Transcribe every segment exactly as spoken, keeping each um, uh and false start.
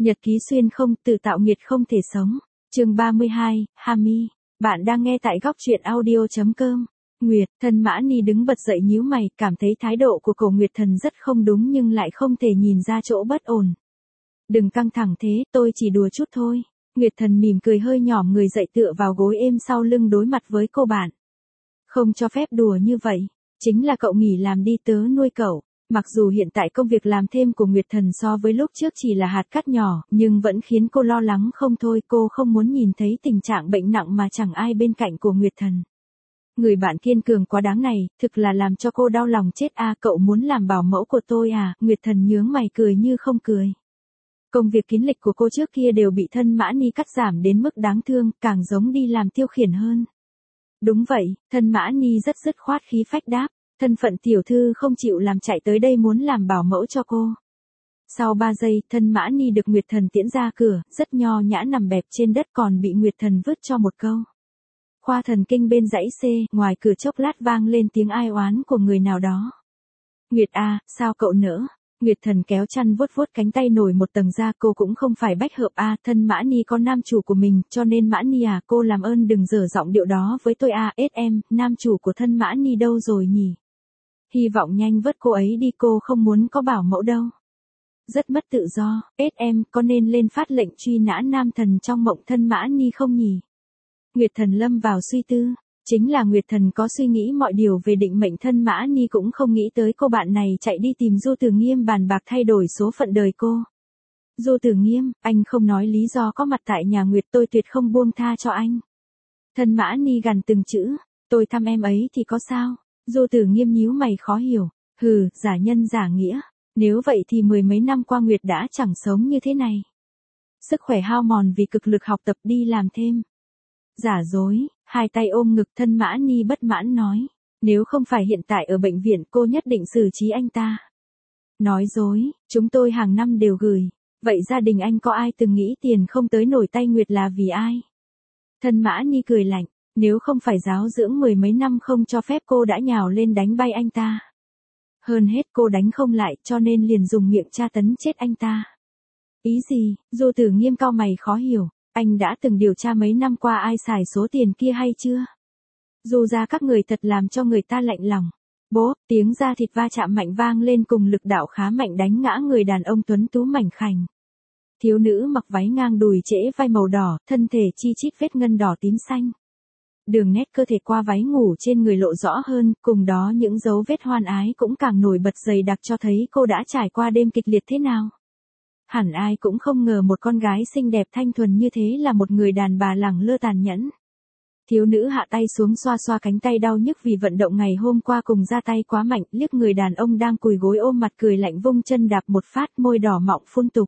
Nhật ký xuyên không, tự tạo nghiệt không thể sống. Chương ba mươi hai, Hami. Bạn đang nghe tại góc truyện audio chấm com. Nguyệt, Thân Mã Ni đứng bật dậy nhíu mày, cảm thấy thái độ của Cổ Nguyệt Thần rất không đúng nhưng lại không thể nhìn ra chỗ bất ổn. Đừng căng thẳng thế, tôi chỉ đùa chút thôi. Nguyệt Thần mỉm cười hơi nhỏm người dậy tựa vào gối êm sau lưng đối mặt với cô bạn. Không cho phép đùa như vậy, chính là cậu nghỉ làm đi tớ nuôi cậu. Mặc dù hiện tại công việc làm thêm của Nguyệt Thần so với lúc trước chỉ là hạt cát nhỏ, nhưng vẫn khiến cô lo lắng không thôi. Cô không muốn nhìn thấy tình trạng bệnh nặng mà chẳng ai bên cạnh của Nguyệt Thần. Người bạn kiên cường quá đáng này, thực là làm cho cô đau lòng chết a. À, cậu muốn làm bảo mẫu của tôi à? Nguyệt Thần nhướng mày cười như không cười. Công việc kín lịch của cô trước kia đều bị Thân Mã Ni cắt giảm đến mức đáng thương, càng giống đi làm tiêu khiển hơn. Đúng vậy, Thân Mã Ni rất dứt khoát khí phách đáp. Thân phận tiểu thư không chịu làm chạy tới đây muốn làm bảo mẫu cho cô. Sau ba giây, Thân Mã Ni được Nguyệt Thần tiễn ra cửa, rất nho nhã nằm bẹp trên đất còn bị Nguyệt Thần vứt cho một câu. Khoa thần kinh bên dãy C, ngoài cửa chốc lát vang lên tiếng ai oán của người nào đó. Nguyệt a, sao cậu nỡ? Nguyệt Thần kéo chăn vuốt vuốt cánh tay nổi một tầng da. Cô cũng không phải bách hợp a, Thân Mã Ni có nam chủ của mình, cho nên Mã Ni à, cô làm ơn đừng dở giọng điệu đó với tôi a. Ết em, nam chủ của Thân Mã Ni đâu rồi nhỉ? Hy vọng nhanh vớt cô ấy đi, cô không muốn có bảo mẫu đâu. Rất mất tự do. Ết em, có nên lên phát lệnh truy nã nam thần trong mộng Thân Mã Ni không nhỉ? Nguyệt Thần lâm vào suy tư. Chính là Nguyệt Thần có suy nghĩ mọi điều về định mệnh Thân Mã Ni cũng không nghĩ tới cô bạn này chạy đi tìm Du Tử Nghiêm bàn bạc thay đổi số phận đời cô. Du Tử Nghiêm, anh không nói lý do có mặt tại nhà Nguyệt, tôi tuyệt không buông tha cho anh. Thân Mã Ni gằn từng chữ, tôi thăm em ấy thì có sao? Du Tử Nghiêm nhíu mày khó hiểu, hừ, giả nhân giả nghĩa, nếu vậy thì mười mấy năm qua Nguyệt đã chẳng sống như thế này. Sức khỏe hao mòn vì cực lực học tập đi làm thêm. Giả dối, hai tay ôm ngực. Thân Mã Ni bất mãn nói, nếu không phải hiện tại ở bệnh viện cô nhất định xử trí anh ta. Nói dối, chúng tôi hàng năm đều gửi, vậy gia đình anh có ai từng nghĩ tiền không tới nổi tay Nguyệt là vì ai? Thân Mã Ni cười lạnh. Nếu không phải giáo dưỡng mười mấy năm không cho phép cô đã nhào lên đánh bay anh ta. Hơn hết cô đánh không lại cho nên liền dùng miệng tra tấn chết anh ta. Ý gì? Du Tử Nghiêm cau mày khó hiểu. Anh đã từng điều tra mấy năm qua ai xài số tiền kia hay chưa? Dù ra các người thật làm cho người ta lạnh lòng. Bố, tiếng da thịt va chạm mạnh vang lên cùng lực đạo khá mạnh đánh ngã người đàn ông tuấn tú mảnh khảnh. Thiếu nữ mặc váy ngang đùi trễ vai màu đỏ, thân thể chi chít vết ngân đỏ tím xanh. Đường nét cơ thể qua váy ngủ trên người lộ rõ hơn, cùng đó những dấu vết hoan ái cũng càng nổi bật dày đặc cho thấy cô đã trải qua đêm kịch liệt thế nào. Hẳn ai cũng không ngờ một con gái xinh đẹp thanh thuần như thế là một người đàn bà lẳng lơ tàn nhẫn. Thiếu nữ hạ tay xuống xoa xoa cánh tay đau nhức vì vận động ngày hôm qua cùng ra tay quá mạnh, liếc người đàn ông đang cùi gối ôm mặt cười lạnh vung chân đạp một phát, môi đỏ mọng phun tục.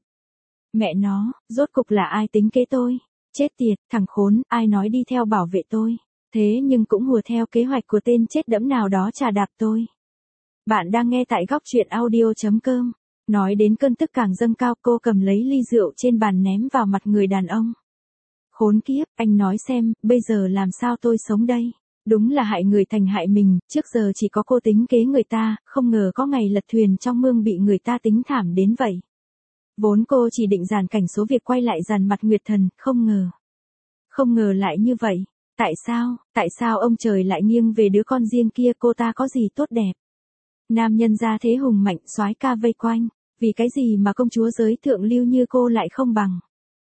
Mẹ nó, rốt cục là ai tính kế tôi? Chết tiệt, thằng khốn, ai nói đi theo bảo vệ tôi? Thế nhưng cũng hùa theo kế hoạch của tên chết đẫm nào đó chà đạp tôi. Bạn đang nghe tại góc truyện audio chấm com. Nói đến cơn tức càng dâng cao, cô cầm lấy ly rượu trên bàn ném vào mặt người đàn ông. Khốn kiếp, anh nói xem, bây giờ làm sao tôi sống đây? Đúng là hại người thành hại mình, trước giờ chỉ có cô tính kế người ta, không ngờ có ngày lật thuyền trong mương bị người ta tính thảm đến vậy. Vốn cô chỉ định dàn cảnh số việc quay lại dàn mặt Nguyệt Thần, không ngờ. Không ngờ lại như vậy. Tại sao, tại sao ông trời lại nghiêng về đứa con riêng kia? Cô ta có gì tốt đẹp? Nam nhân gia thế hùng mạnh, soái ca vây quanh, vì cái gì mà công chúa giới thượng lưu như cô lại không bằng?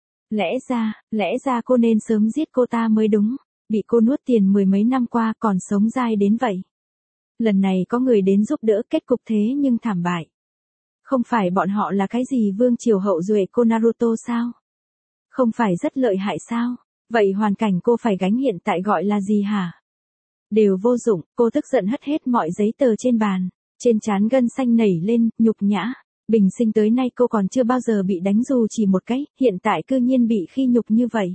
Lẽ ra, lẽ ra cô nên sớm giết cô ta mới đúng, bị cô nuốt tiền mười mấy năm qua còn sống dai đến vậy. Lần này có người đến giúp đỡ, kết cục thế nhưng thảm bại. Không phải bọn họ là cái gì vương triều hậu duệ cô Naruto sao? Không phải rất lợi hại sao? Vậy hoàn cảnh cô phải gánh hiện tại gọi là gì hả? Đều vô dụng, cô tức giận hất hết mọi giấy tờ trên bàn, trên trán gân xanh nảy lên, nhục nhã. Bình sinh tới nay cô còn chưa bao giờ bị đánh dù chỉ một cái, hiện tại cư nhiên bị khi nhục như vậy.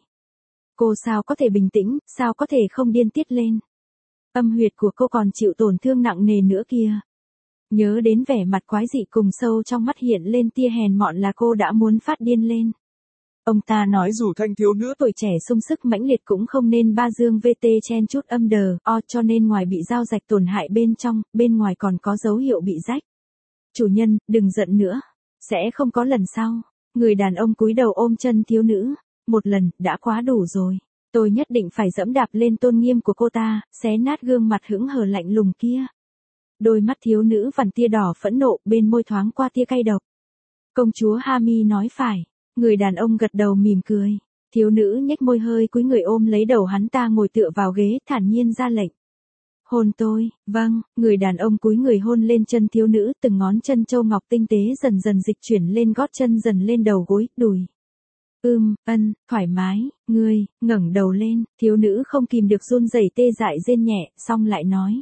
Cô sao có thể bình tĩnh, sao có thể không điên tiết lên? Âm huyệt của cô còn chịu tổn thương nặng nề nữa kia. Nhớ đến vẻ mặt quái dị cùng sâu trong mắt hiện lên tia hèn mọn là cô đã muốn phát điên lên. Ông ta nói dù thanh thiếu nữ tuổi trẻ sung sức mãnh liệt cũng không nên ba dương vê tê chen chút âm đờ, o cho nên ngoài bị dao rạch tổn hại bên trong, bên ngoài còn có dấu hiệu bị rách. Chủ nhân, đừng giận nữa. Sẽ không có lần sau. Người đàn ông cúi đầu ôm chân thiếu nữ. Một lần, đã quá đủ rồi. Tôi nhất định phải dẫm đạp lên tôn nghiêm của cô ta, xé nát gương mặt hững hờ lạnh lùng kia. Đôi mắt thiếu nữ vằn tia đỏ phẫn nộ, bên môi thoáng qua tia cay độc. Công chúa Hami nói phải. Người đàn ông gật đầu mỉm cười. Thiếu nữ nhếch môi hơi cúi người ôm lấy đầu hắn ta ngồi tựa vào ghế, thản nhiên ra lệnh. Hôn tôi. Vâng. Người đàn ông cúi người hôn lên chân thiếu nữ, từng ngón chân châu ngọc tinh tế dần dần dịch chuyển lên gót chân, dần lên đầu gối, đùi. Ưm, ân, thoải mái. Ngươi, ngẩng đầu lên. Thiếu nữ không kìm được run rẩy tê dại rên nhẹ, xong lại nói.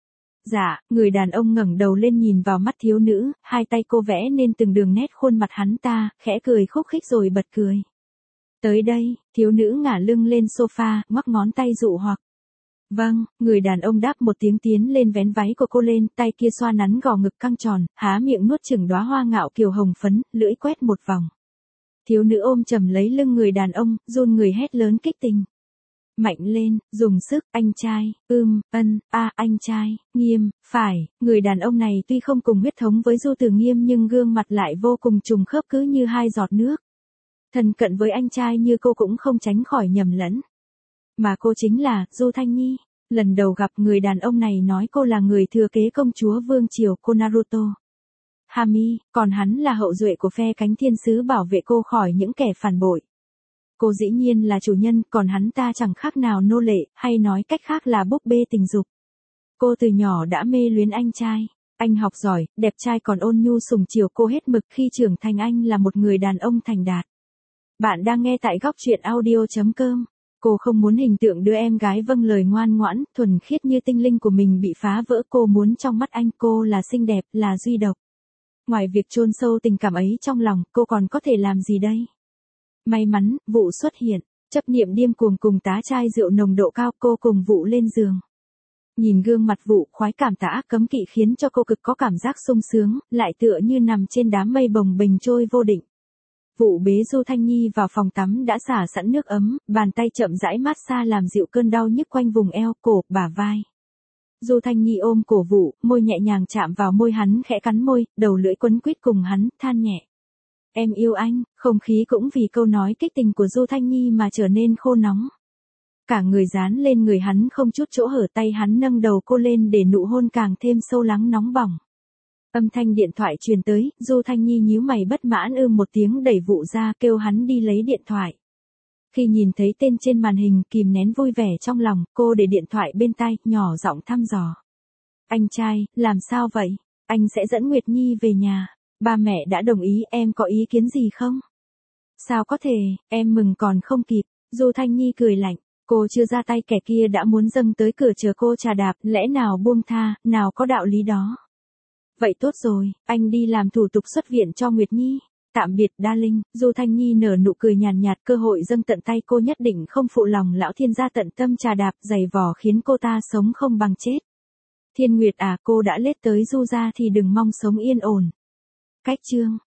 Dạ. Người đàn ông ngẩng đầu lên nhìn vào mắt thiếu nữ, hai tay cô vẽ nên từng đường nét khuôn mặt hắn ta, khẽ cười khúc khích rồi bật cười. Tới đây. Thiếu nữ ngả lưng lên sofa, ngoắc ngón tay dụ hoặc. Vâng. Người đàn ông đáp một tiếng, tiến lên vén váy của cô lên, tay kia xoa nắn gò ngực căng tròn, há miệng nuốt chửng đóa hoa ngạo kiều hồng phấn, lưỡi quét một vòng. Thiếu nữ ôm chầm lấy lưng người đàn ông, run người hét lớn kích tình. Mạnh lên, dùng sức, anh trai. Ưm, ân, a, anh trai. Nghiêm, phải. Người đàn ông này tuy không cùng huyết thống với Du Tử Nghiêm nhưng gương mặt lại vô cùng trùng khớp, cứ như hai giọt nước. Thân cận với anh trai như cô cũng không tránh khỏi nhầm lẫn. Mà cô chính là Du Thanh Nhi. Lần đầu gặp, người đàn ông này nói cô là người thừa kế công chúa vương triều cô Naruto Hami, còn hắn là hậu duệ của phe cánh thiên sứ bảo vệ cô khỏi những kẻ phản bội. Cô dĩ nhiên là chủ nhân, còn hắn ta chẳng khác nào nô lệ, hay nói cách khác là búp bê tình dục. Cô từ nhỏ đã mê luyến anh trai. Anh học giỏi, đẹp trai còn ôn nhu sủng chiều cô hết mực, khi trưởng thành anh là một người đàn ông thành đạt. Bạn đang nghe tại góc truyện audio chấm com. Cô không muốn hình tượng đứa em gái vâng lời ngoan ngoãn, thuần khiết như tinh linh của mình bị phá vỡ. Cô muốn trong mắt anh cô là xinh đẹp, là duy độc. Ngoài việc chôn sâu tình cảm ấy trong lòng, cô còn có thể làm gì đây? May mắn, Vụ xuất hiện. Chấp niệm điên cuồng cùng tá chai rượu nồng độ cao, cô cùng Vụ lên giường. Nhìn gương mặt Vụ, khoái cảm tà ác cấm kỵ khiến cho cô cực có cảm giác sung sướng, lại tựa như nằm trên đám mây bồng bềnh trôi vô định. Vụ bế Du Thanh Nhi vào phòng tắm đã xả sẵn nước ấm, bàn tay chậm rãi mát xa làm dịu cơn đau nhức quanh vùng eo, cổ, bả vai. Du Thanh Nhi ôm cổ Vụ, môi nhẹ nhàng chạm vào môi hắn, khẽ cắn môi, đầu lưỡi quấn quýt cùng hắn, than nhẹ. Em yêu anh. Không khí cũng vì câu nói kích tình của Du Thanh Nhi mà trở nên khô nóng. Cả người dán lên người hắn không chút chỗ hở, tay hắn nâng đầu cô lên để nụ hôn càng thêm sâu lắng nóng bỏng. Âm thanh điện thoại truyền tới, Du Thanh Nhi nhíu mày bất mãn ưm một tiếng đẩy Vụ ra, kêu hắn đi lấy điện thoại. Khi nhìn thấy tên trên màn hình, kìm nén vui vẻ trong lòng, cô để điện thoại bên tai, nhỏ giọng thăm dò. Anh trai, làm sao vậy? Anh sẽ dẫn Nguyệt Nhi về nhà. Ba mẹ đã đồng ý, em có ý kiến gì không? Sao có thể, em mừng còn không kịp. Du Thanh Nhi cười lạnh, cô chưa ra tay kẻ kia đã muốn dâng tới cửa chờ cô trà đạp, lẽ nào buông tha, nào có đạo lý đó. Vậy tốt rồi, anh đi làm thủ tục xuất viện cho Nguyệt Nhi. Tạm biệt darling. Du Thanh Nhi nở nụ cười nhàn nhạt, cơ hội dâng tận tay cô nhất định không phụ lòng lão thiên gia tận tâm trà đạp, giày vò khiến cô ta sống không bằng chết. Thiên Nguyệt à, cô đã lết tới Du gia thì đừng mong sống yên ổn. Cách chương